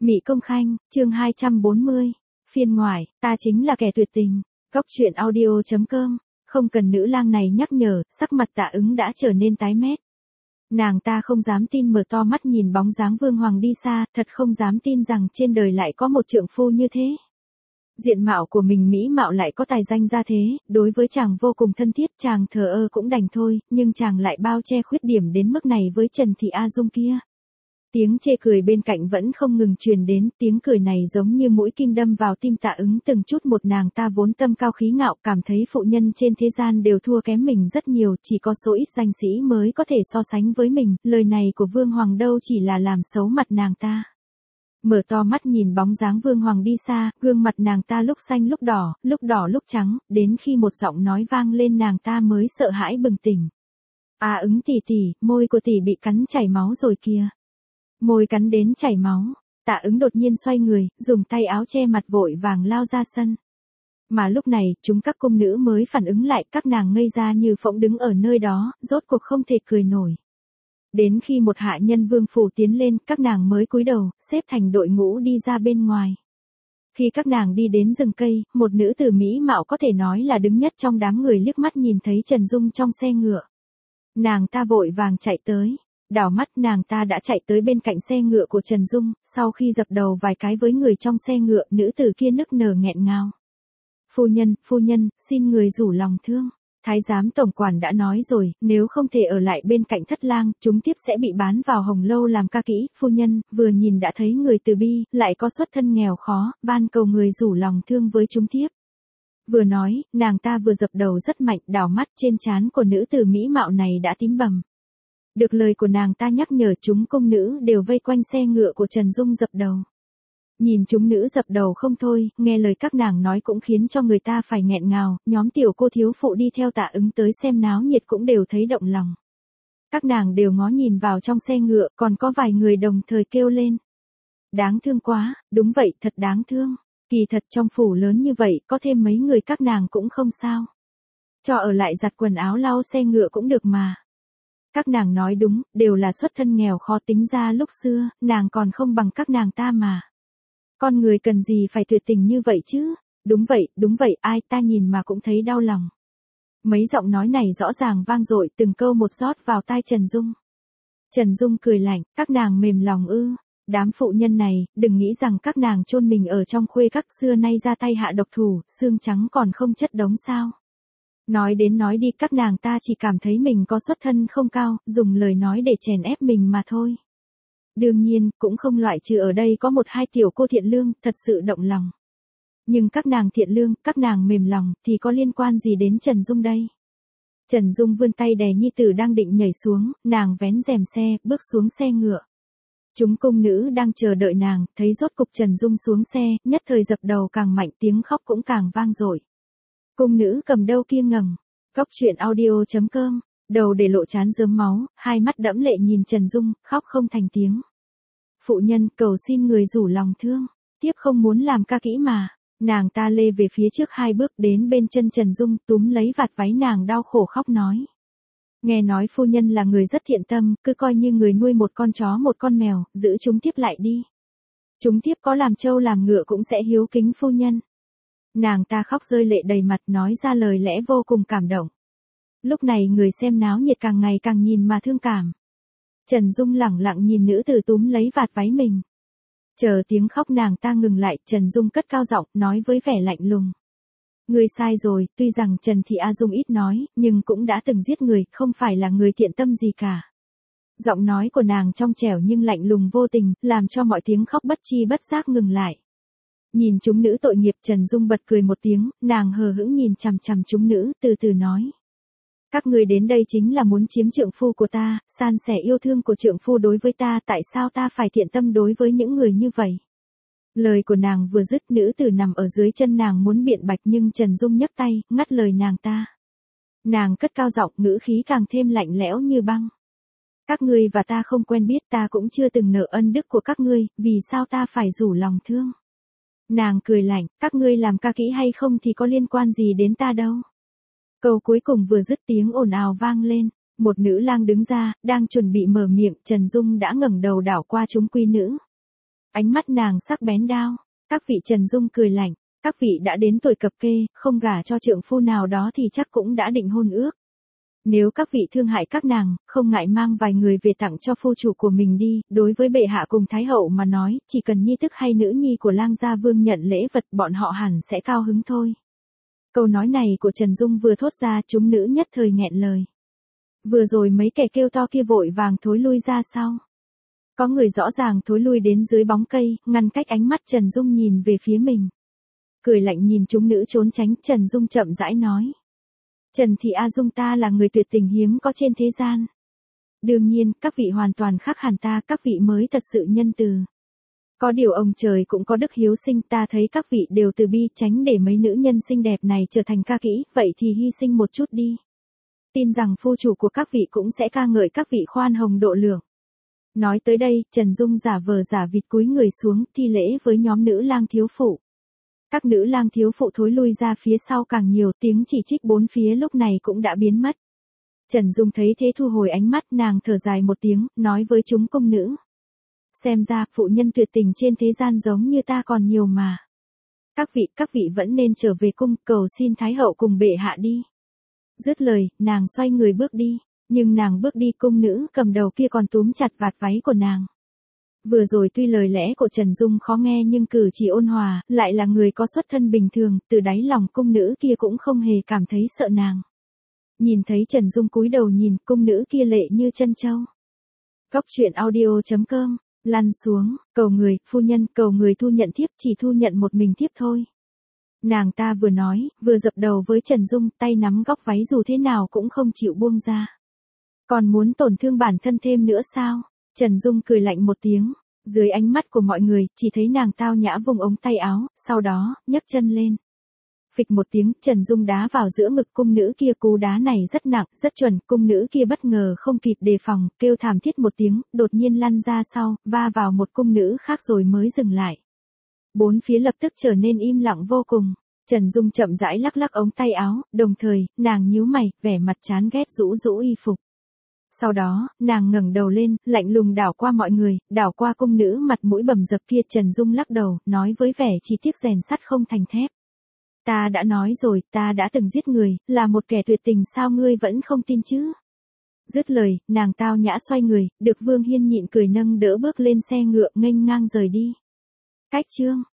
Mị Công Khanh, chương 240. Phiên ngoại, ta chính là kẻ tuyệt tình. Góc truyện audio.com. Không cần nữ lang này nhắc nhở, sắc mặt Tạ Ứng đã trở nên tái mét. Nàng ta không dám tin, mở to mắt nhìn bóng dáng Vương Hoàng đi xa, thật không dám tin rằng trên đời lại có một trượng phu như thế. Diện mạo của mình mỹ mạo lại có tài danh ra thế, đối với chàng vô cùng thân thiết, chàng thờ ơ cũng đành thôi, nhưng chàng lại bao che khuyết điểm đến mức này với Trần Thị A Dung kia. Tiếng chê cười bên cạnh vẫn không ngừng truyền đến, tiếng cười này giống như mũi kim đâm vào tim Tạ Ứng từng chút một. Nàng ta vốn tâm cao khí ngạo, cảm thấy phụ nhân trên thế gian đều thua kém mình rất nhiều, chỉ có số ít danh sĩ mới có thể so sánh với mình, lời này của Vương Hoàng đâu chỉ là làm xấu mặt nàng ta. Mở to mắt nhìn bóng dáng Vương Hoàng đi xa, gương mặt nàng ta lúc xanh lúc đỏ lúc trắng, đến khi một giọng nói vang lên nàng ta mới sợ hãi bừng tỉnh. À Ứng tỷ tỷ, môi của tỷ bị cắn chảy máu rồi kìa. Môi cắn đến chảy máu, Tạ Ứng đột nhiên xoay người, dùng tay áo che mặt vội vàng lao ra sân. Mà lúc này, các cung nữ mới phản ứng lại, các nàng ngây ra như phỗng đứng ở nơi đó, rốt cuộc không thể cười nổi. Đến khi một hạ nhân vương phủ tiến lên, các nàng mới cúi đầu, xếp thành đội ngũ đi ra bên ngoài. Khi các nàng đi đến rừng cây, một nữ tử mỹ mạo có thể nói là đứng nhất trong đám người liếc mắt nhìn thấy Trần Dung trong xe ngựa. Nàng ta vội vàng chạy tới. Đảo mắt nàng ta đã chạy tới bên cạnh xe ngựa của Trần Dung, sau khi dập đầu vài cái với người trong xe ngựa, nữ tử kia nức nở nghẹn ngào. Phu nhân, xin người rủ lòng thương. Thái giám tổng quản đã nói rồi, nếu không thể ở lại bên cạnh thất lang, chúng tiếp sẽ bị bán vào hồng lâu làm ca kỹ. Phu nhân, vừa nhìn đã thấy người từ bi, lại có xuất thân nghèo khó, van cầu người rủ lòng thương với chúng tiếp. Vừa nói, nàng ta vừa dập đầu rất mạnh, đảo mắt trên trán của nữ tử mỹ mạo này đã tím bầm. Được lời của nàng ta nhắc nhở, chúng cung nữ đều vây quanh xe ngựa của Trần Dung dập đầu. Nhìn chúng nữ dập đầu không thôi, nghe lời các nàng nói cũng khiến cho người ta phải nghẹn ngào, nhóm tiểu cô thiếu phụ đi theo Tạ Ứng tới xem náo nhiệt cũng đều thấy động lòng. Các nàng đều ngó nhìn vào trong xe ngựa, còn có vài người đồng thời kêu lên. Đáng thương quá, đúng vậy, thật đáng thương. Kỳ thật trong phủ lớn như vậy, có thêm mấy người các nàng cũng không sao. Cho ở lại giặt quần áo lau xe ngựa cũng được mà. Các nàng nói đúng, đều là xuất thân nghèo khó, tính ra lúc xưa, nàng còn không bằng các nàng ta mà. Con người cần gì phải tuyệt tình như vậy chứ? Đúng vậy, ai ta nhìn mà cũng thấy đau lòng. Mấy giọng nói này rõ ràng vang dội, từng câu một rót vào tai Trần Dung. Trần Dung cười lạnh, các nàng mềm lòng ư? Đám phụ nhân này, đừng nghĩ rằng các nàng chôn mình ở trong khuê các xưa nay ra tay hạ độc thủ, xương trắng còn không chất đống sao? Nói đến nói đi, các nàng ta chỉ cảm thấy mình có xuất thân không cao, dùng lời nói để chèn ép mình mà thôi. Đương nhiên, cũng không loại trừ ở đây có một hai tiểu cô thiện lương, thật sự động lòng. Nhưng các nàng thiện lương, các nàng mềm lòng, thì có liên quan gì đến Trần Dung đây? Trần Dung vươn tay đè nhi tử đang định nhảy xuống, nàng vén rèm xe, bước xuống xe ngựa. Chúng cung nữ đang chờ đợi nàng, thấy rốt cục Trần Dung xuống xe, nhất thời dập đầu càng mạnh, tiếng khóc cũng càng vang dội. Cung nữ cầm đâu kia ngẩng, góc truyện audio.com, đầu để lộ trán rớm máu, hai mắt đẫm lệ nhìn Trần Dung, khóc không thành tiếng. Phụ nhân, cầu xin người rủ lòng thương, tiếp không muốn làm ca kỹ mà. Nàng ta lê về phía trước hai bước đến bên chân Trần Dung, túm lấy vạt váy nàng đau khổ khóc nói. Nghe nói phu nhân là người rất thiện tâm, cứ coi như người nuôi một con chó một con mèo, giữ chúng tiếp lại đi. Chúng tiếp có làm trâu làm ngựa cũng sẽ hiếu kính phu nhân. Nàng ta khóc rơi lệ đầy mặt, nói ra lời lẽ vô cùng cảm động. Lúc này người xem náo nhiệt càng ngày càng nhìn mà thương cảm. Trần Dung lẳng lặng nhìn nữ tử túm lấy vạt váy mình. Chờ tiếng khóc nàng ta ngừng lại, Trần Dung cất cao giọng, nói với vẻ lạnh lùng. Người sai rồi, tuy rằng Trần Thị A Dung ít nói, nhưng cũng đã từng giết người, không phải là người thiện tâm gì cả. Giọng nói của nàng trong trẻo nhưng lạnh lùng vô tình, làm cho mọi tiếng khóc bất chi bất giác ngừng lại. Nhìn chúng nữ tội nghiệp, Trần Dung bật cười một tiếng, nàng hờ hững nhìn chằm chằm chúng nữ, từ từ nói. Các người đến đây chính là muốn chiếm trượng phu của ta, san sẻ yêu thương của trượng phu đối với ta, tại sao ta phải thiện tâm đối với những người như vậy? Lời của nàng vừa dứt, nữ tử nằm ở dưới chân nàng muốn biện bạch nhưng Trần Dung nhấc tay, ngắt lời nàng ta. Nàng cất cao giọng, ngữ khí càng thêm lạnh lẽo như băng. Các ngươi và ta không quen biết, ta cũng chưa từng nợ ân đức của các ngươi, vì sao ta phải rủ lòng thương? Nàng cười lạnh, các ngươi làm ca kỹ hay không thì có liên quan gì đến ta đâu. Câu cuối cùng vừa dứt tiếng ồn ào vang lên, một nữ lang đứng ra, đang chuẩn bị mở miệng, Trần Dung đã ngẩng đầu đảo qua chúng quý nữ. Ánh mắt nàng sắc bén đao. Các vị, Trần Dung cười lạnh, các vị đã đến tuổi cập kê, không gả cho trượng phu nào đó thì chắc cũng đã định hôn ước. Nếu các vị thương hại các nàng, không ngại mang vài người về tặng cho phu chủ của mình đi, đối với bệ hạ cùng thái hậu mà nói, chỉ cần nhi tức hay nữ nhi của lang gia vương nhận lễ vật bọn họ hẳn sẽ cao hứng thôi. Câu nói này của Trần Dung vừa thốt ra, chúng nữ nhất thời nghẹn lời. Vừa rồi mấy kẻ kêu to kia vội vàng thối lui ra sau. Có người rõ ràng thối lui đến dưới bóng cây, ngăn cách ánh mắt Trần Dung nhìn về phía mình. Cười lạnh nhìn chúng nữ trốn tránh, Trần Dung chậm rãi nói. Trần Thị A Dung ta là người tuyệt tình hiếm có trên thế gian. Đương nhiên, các vị hoàn toàn khác hẳn ta, các vị mới thật sự nhân từ. Có điều ông trời cũng có đức hiếu sinh, ta thấy các vị đều từ bi, tránh để mấy nữ nhân xinh đẹp này trở thành ca kỹ, vậy thì hy sinh một chút đi. Tin rằng phu chủ của các vị cũng sẽ ca ngợi các vị khoan hồng độ lượng. Nói tới đây, Trần Dung giả vờ giả vịt cúi người xuống, thi lễ với nhóm nữ lang thiếu phụ. Các nữ lang thiếu phụ thối lui ra phía sau càng nhiều, tiếng chỉ trích bốn phía lúc này cũng đã biến mất. Trần Dung thấy thế thu hồi ánh mắt, nàng thở dài một tiếng, nói với chúng cung nữ. Xem ra, phụ nhân tuyệt tình trên thế gian giống như ta còn nhiều mà. Các vị vẫn nên trở về cung, cầu xin thái hậu cùng bệ hạ đi. Dứt lời, nàng xoay người bước đi, nhưng nàng bước đi cung nữ cầm đầu kia còn túm chặt vạt váy của nàng. Vừa rồi tuy lời lẽ của Trần Dung khó nghe nhưng cử chỉ ôn hòa, lại là người có xuất thân bình thường, từ đáy lòng cung nữ kia cũng không hề cảm thấy sợ nàng. Nhìn thấy Trần Dung cúi đầu nhìn, cung nữ kia lệ như chân châu. Góc truyện audio.com, lăn xuống, cầu người, phu nhân, cầu người thu nhận thiếp, chỉ thu nhận một mình thiếp thôi. Nàng ta vừa nói, vừa dập đầu với Trần Dung, tay nắm góc váy dù thế nào cũng không chịu buông ra. Còn muốn tổn thương bản thân thêm nữa sao? Trần Dung cười lạnh một tiếng, dưới ánh mắt của mọi người, chỉ thấy nàng tao nhã vùng ống tay áo, sau đó, nhấc chân lên. Phịch một tiếng, Trần Dung đá vào giữa ngực cung nữ kia, cú đá này rất nặng, rất chuẩn, cung nữ kia bất ngờ không kịp đề phòng, kêu thảm thiết một tiếng, đột nhiên lăn ra sau, va vào một cung nữ khác rồi mới dừng lại. Bốn phía lập tức trở nên im lặng vô cùng. Trần Dung chậm rãi lắc lắc ống tay áo, đồng thời, nàng nhíu mày, vẻ mặt chán ghét rũ rũ y phục. Sau đó, nàng ngẩng đầu lên, lạnh lùng đảo qua mọi người, đảo qua cung nữ mặt mũi bầm dập kia. Trần Dung lắc đầu, nói với vẻ chỉ tiếc rèn sắt không thành thép. Ta đã nói rồi, ta đã từng giết người, là một kẻ tuyệt tình, sao ngươi vẫn không tin chứ? Dứt lời, nàng tao nhã xoay người, được Vương Hiên nhịn cười nâng đỡ bước lên xe ngựa nghênh ngang rời đi. Cách chương